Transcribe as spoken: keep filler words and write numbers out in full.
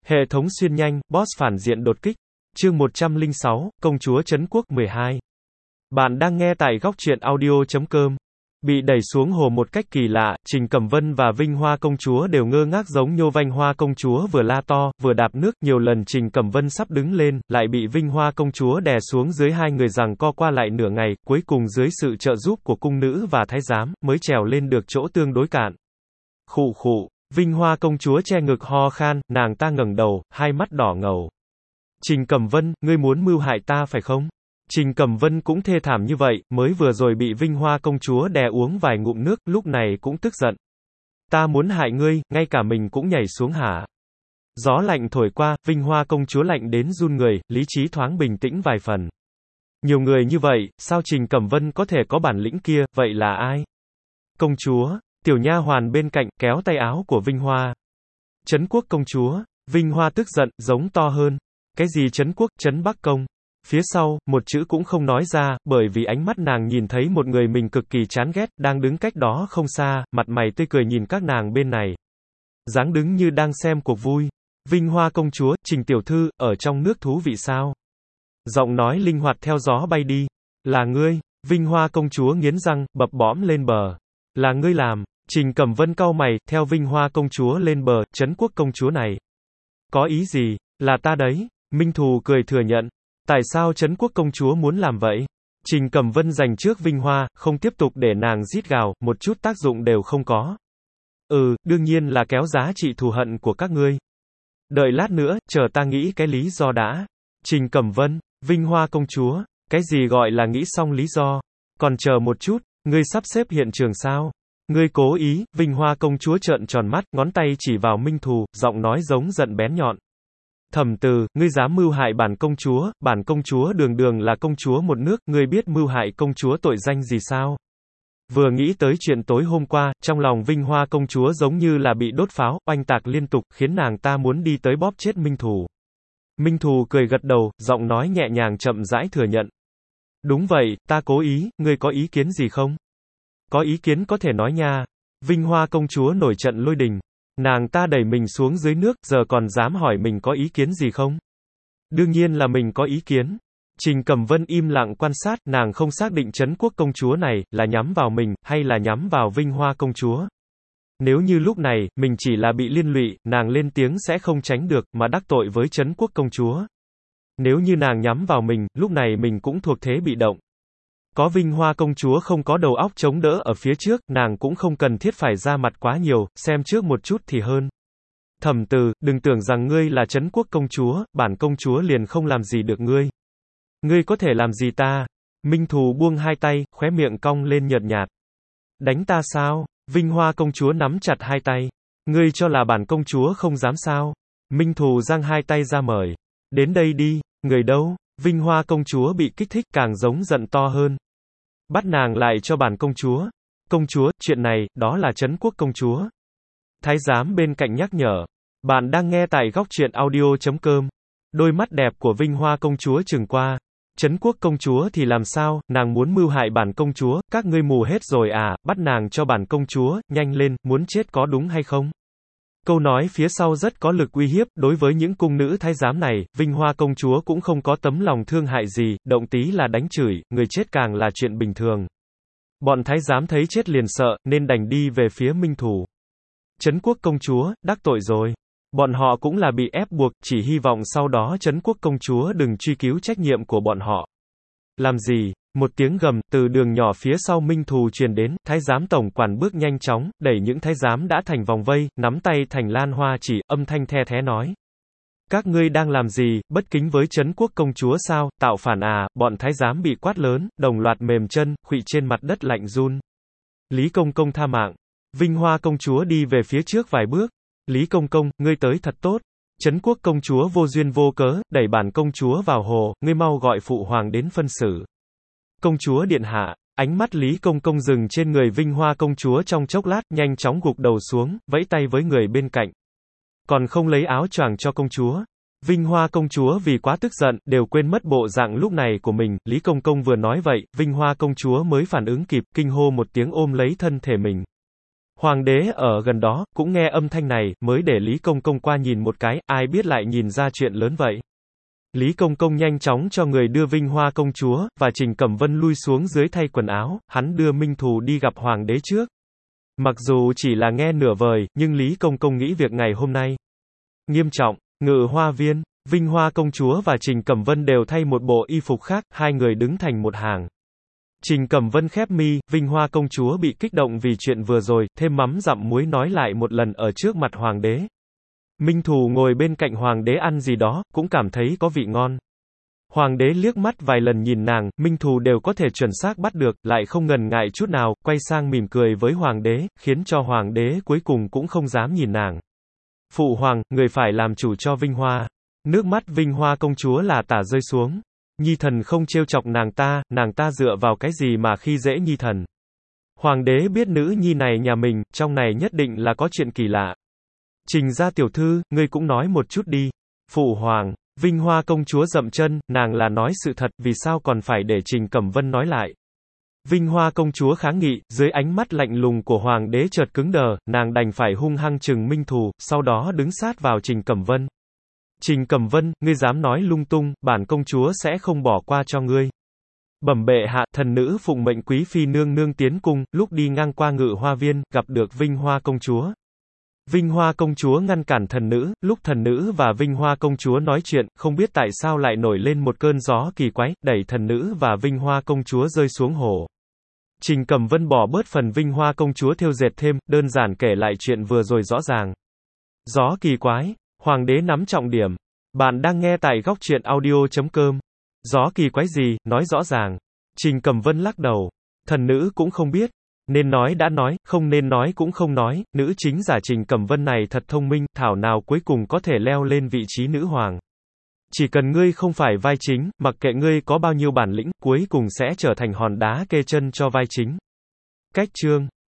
Hệ thống xuyên nhanh, boss phản diện đột kích. Chương một trăm lẻ sáu, Công chúa Trấn Quốc mười hai. Bạn đang nghe tại góc truyện audio chấm com. Bị đẩy xuống hồ một cách kỳ lạ, Trình Cẩm Vân và Vinh Hoa công chúa đều ngơ ngác giống Nhô Vanh Hoa công chúa vừa la to, vừa đạp nước, nhiều lần Trình Cẩm Vân sắp đứng lên, lại bị Vinh Hoa công chúa đè xuống dưới, hai người giằng co qua lại nửa ngày, cuối cùng dưới sự trợ giúp của cung nữ và thái giám, mới trèo lên được chỗ tương đối cạn. Khụ khụ, Vinh Hoa công chúa che ngực ho khan, nàng ta ngẩng đầu, hai mắt đỏ ngầu. Trình Cẩm Vân, ngươi muốn mưu hại ta phải không? Trình Cẩm Vân cũng thê thảm như vậy, mới vừa rồi bị Vinh Hoa công chúa đè uống vài ngụm nước, lúc này cũng tức giận. Ta muốn hại ngươi, ngay cả mình cũng nhảy xuống hả? Gió lạnh thổi qua, Vinh Hoa công chúa lạnh đến run người, lý trí thoáng bình tĩnh vài phần. Nhiều người như vậy, sao Trình Cẩm Vân có thể có bản lĩnh kia, vậy là ai? Công chúa, tiểu nha hoàn bên cạnh, kéo tay áo của Vinh Hoa. Trấn Quốc công chúa, Vinh Hoa tức giận, giống to hơn. Cái gì Trấn Quốc, Trấn Bắc công? Phía sau, một chữ cũng không nói ra, bởi vì ánh mắt nàng nhìn thấy một người mình cực kỳ chán ghét, đang đứng cách đó không xa, mặt mày tươi cười nhìn các nàng bên này. Dáng đứng như đang xem cuộc vui. Vinh Hoa công chúa, Trình tiểu thư, ở trong nước thú vị sao? Giọng nói linh hoạt theo gió bay đi. Là ngươi, Vinh Hoa công chúa nghiến răng, bập bõm lên bờ. Là ngươi làm. Trình Cẩm Vân cau mày, theo Vinh Hoa công chúa lên bờ, Trấn Quốc công chúa này. Có ý gì? Là ta đấy. Minh Thù cười thừa nhận. Tại sao Trấn Quốc công chúa muốn làm vậy? Trình Cẩm Vân giành trước Vinh Hoa, không tiếp tục để nàng rít gào, một chút tác dụng đều không có. Ừ, đương nhiên là kéo giá trị thù hận của các ngươi. Đợi lát nữa, chờ ta nghĩ cái lý do đã. Trình Cẩm Vân, Vinh Hoa công chúa, cái gì gọi là nghĩ xong lý do? Còn chờ một chút, ngươi sắp xếp hiện trường sao? Ngươi cố ý, Vinh Hoa công chúa trợn tròn mắt, ngón tay chỉ vào Minh Thù, giọng nói giống giận bén nhọn. Thẩm Từ, ngươi dám mưu hại bản công chúa, bản công chúa đường đường là công chúa một nước, ngươi biết mưu hại công chúa tội danh gì sao? Vừa nghĩ tới chuyện tối hôm qua, trong lòng Vinh Hoa công chúa giống như là bị đốt pháo, oanh tạc liên tục, khiến nàng ta muốn đi tới bóp chết Minh Thù. Minh Thù cười gật đầu, giọng nói nhẹ nhàng chậm rãi thừa nhận. Đúng vậy, ta cố ý, ngươi có ý kiến gì không? Có ý kiến có thể nói nha. Vinh Hoa công chúa nổi trận lôi đình. Nàng ta đẩy mình xuống dưới nước, giờ còn dám hỏi mình có ý kiến gì không? Đương nhiên là mình có ý kiến. Trình Cẩm Vân im lặng quan sát, nàng không xác định Trấn Quốc công chúa này, là nhắm vào mình, hay là nhắm vào Vinh Hoa công chúa. Nếu như lúc này, mình chỉ là bị liên lụy, nàng lên tiếng sẽ không tránh được, mà đắc tội với Trấn Quốc công chúa. Nếu như nàng nhắm vào mình, lúc này mình cũng thuộc thế bị động. Có Vinh Hoa công chúa không có đầu óc chống đỡ ở phía trước, nàng cũng không cần thiết phải ra mặt quá nhiều, xem trước một chút thì hơn. Thẩm Từ, đừng tưởng rằng ngươi là Trấn Quốc công chúa, bản công chúa liền không làm gì được ngươi. Ngươi có thể làm gì ta? Minh Thù buông hai tay, khóe miệng cong lên nhợt nhạt. Đánh ta sao? Vinh Hoa công chúa nắm chặt hai tay. Ngươi cho là bản công chúa không dám sao? Minh Thù giang hai tay ra mời. Đến đây đi, người đâu? Vinh Hoa công chúa bị kích thích càng giống giận to hơn. Bắt nàng lại cho bản công chúa. Công chúa, chuyện này, đó là Trấn Quốc công chúa. Thái giám bên cạnh nhắc nhở. Bạn đang nghe tại góc truyện audio chấm com. Đôi mắt đẹp của Vinh Hoa công chúa trừng qua. Trấn Quốc công chúa thì làm sao, nàng muốn mưu hại bản công chúa, các ngươi mù hết rồi à, bắt nàng cho bản công chúa, nhanh lên, muốn chết có đúng hay không? Câu nói phía sau rất có lực uy hiếp, đối với những cung nữ thái giám này, Vinh Hoa công chúa cũng không có tấm lòng thương hại gì, động tí là đánh chửi, người chết càng là chuyện bình thường. Bọn thái giám thấy chết liền sợ, nên đành đi về phía Minh Thù. Trấn Quốc công chúa, đắc tội rồi. Bọn họ cũng là bị ép buộc, chỉ hy vọng sau đó Trấn Quốc công chúa đừng truy cứu trách nhiệm của bọn họ. Làm gì? Một tiếng gầm, từ đường nhỏ phía sau Minh Thù truyền đến, thái giám tổng quản bước nhanh chóng, đẩy những thái giám đã thành vòng vây, nắm tay thành lan hoa chỉ, âm thanh the thé nói. Các ngươi đang làm gì, bất kính với Trấn Quốc công chúa sao, tạo phản à, bọn thái giám bị quát lớn, đồng loạt mềm chân, khuỵu trên mặt đất lạnh run. Lý công công tha mạng. Vinh Hoa công chúa đi về phía trước vài bước. Lý công công, ngươi tới thật tốt. Trấn Quốc công chúa vô duyên vô cớ, đẩy bản công chúa vào hồ, ngươi mau gọi phụ hoàng đến phân xử. Công chúa điện hạ, ánh mắt Lý công công dừng trên người Vinh Hoa công chúa trong chốc lát, nhanh chóng gục đầu xuống, vẫy tay với người bên cạnh. Còn không lấy áo choàng cho công chúa. Vinh Hoa công chúa vì quá tức giận, đều quên mất bộ dạng lúc này của mình, Lý công công vừa nói vậy, Vinh Hoa công chúa mới phản ứng kịp, kinh hô một tiếng ôm lấy thân thể mình. Hoàng đế ở gần đó, cũng nghe âm thanh này, mới để Lý Công Công qua nhìn một cái, ai biết lại nhìn ra chuyện lớn vậy. Lý Công Công nhanh chóng cho người đưa Vinh Hoa công chúa, và Trình Cẩm Vân lui xuống dưới thay quần áo, hắn đưa Minh Thù đi gặp Hoàng đế trước. Mặc dù chỉ là nghe nửa vời, nhưng Lý Công Công nghĩ việc ngày hôm nay nghiêm trọng. Ngự hoa viên, Vinh Hoa công chúa và Trình Cẩm Vân đều thay một bộ y phục khác, hai người đứng thành một hàng. Trình Cẩm Vân khép mi, Vinh Hoa công chúa bị kích động vì chuyện vừa rồi, thêm mắm dặm muối nói lại một lần ở trước mặt Hoàng đế. Minh Thù ngồi bên cạnh Hoàng đế ăn gì đó, cũng cảm thấy có vị ngon. Hoàng đế liếc mắt vài lần nhìn nàng, Minh Thù đều có thể chuẩn xác bắt được, lại không ngần ngại chút nào, quay sang mỉm cười với Hoàng đế, khiến cho Hoàng đế cuối cùng cũng không dám nhìn nàng. Phụ hoàng, người phải làm chủ cho Vinh Hoa. Nước mắt Vinh Hoa công chúa là tả rơi xuống. Nhi thần không trêu chọc nàng ta, nàng ta dựa vào cái gì mà khi dễ Nhi thần. Hoàng đế biết nữ nhi này nhà mình, trong này nhất định là có chuyện kỳ lạ. Trình gia tiểu thư, ngươi cũng nói một chút đi. Phụ hoàng, Vinh Hoa công chúa dậm chân, nàng là nói sự thật, vì sao còn phải để Trình Cẩm Vân nói lại. Vinh Hoa công chúa kháng nghị, dưới ánh mắt lạnh lùng của Hoàng đế chợt cứng đờ, nàng đành phải hung hăng trừng Minh Thù, sau đó đứng sát vào Trình Cẩm Vân. Trình Cẩm Vân, ngươi dám nói lung tung, bản công chúa sẽ không bỏ qua cho ngươi. Bẩm bệ hạ, thần nữ phụng mệnh quý phi nương nương tiến cung, lúc đi ngang qua ngự hoa viên, gặp được Vinh Hoa công chúa. Vinh Hoa công chúa ngăn cản thần nữ, lúc thần nữ và Vinh Hoa công chúa nói chuyện, không biết tại sao lại nổi lên một cơn gió kỳ quái, đẩy thần nữ và Vinh Hoa công chúa rơi xuống hồ. Trình Cẩm Vân bỏ bớt phần Vinh Hoa công chúa thêu dệt thêm, đơn giản kể lại chuyện vừa rồi rõ ràng. Gió kỳ quái, Hoàng đế nắm trọng điểm. Bạn đang nghe tại góc truyện audio chấm com. Gió kỳ quái gì, nói rõ ràng. Trình Cẩm Vân lắc đầu. Thần nữ cũng không biết. Nên nói đã nói, không nên nói cũng không nói, nữ chính giả Trình Cẩm Vân này thật thông minh, thảo nào cuối cùng có thể leo lên vị trí nữ hoàng. Chỉ cần ngươi không phải vai chính, mặc kệ ngươi có bao nhiêu bản lĩnh, cuối cùng sẽ trở thành hòn đá kê chân cho vai chính. Cách chương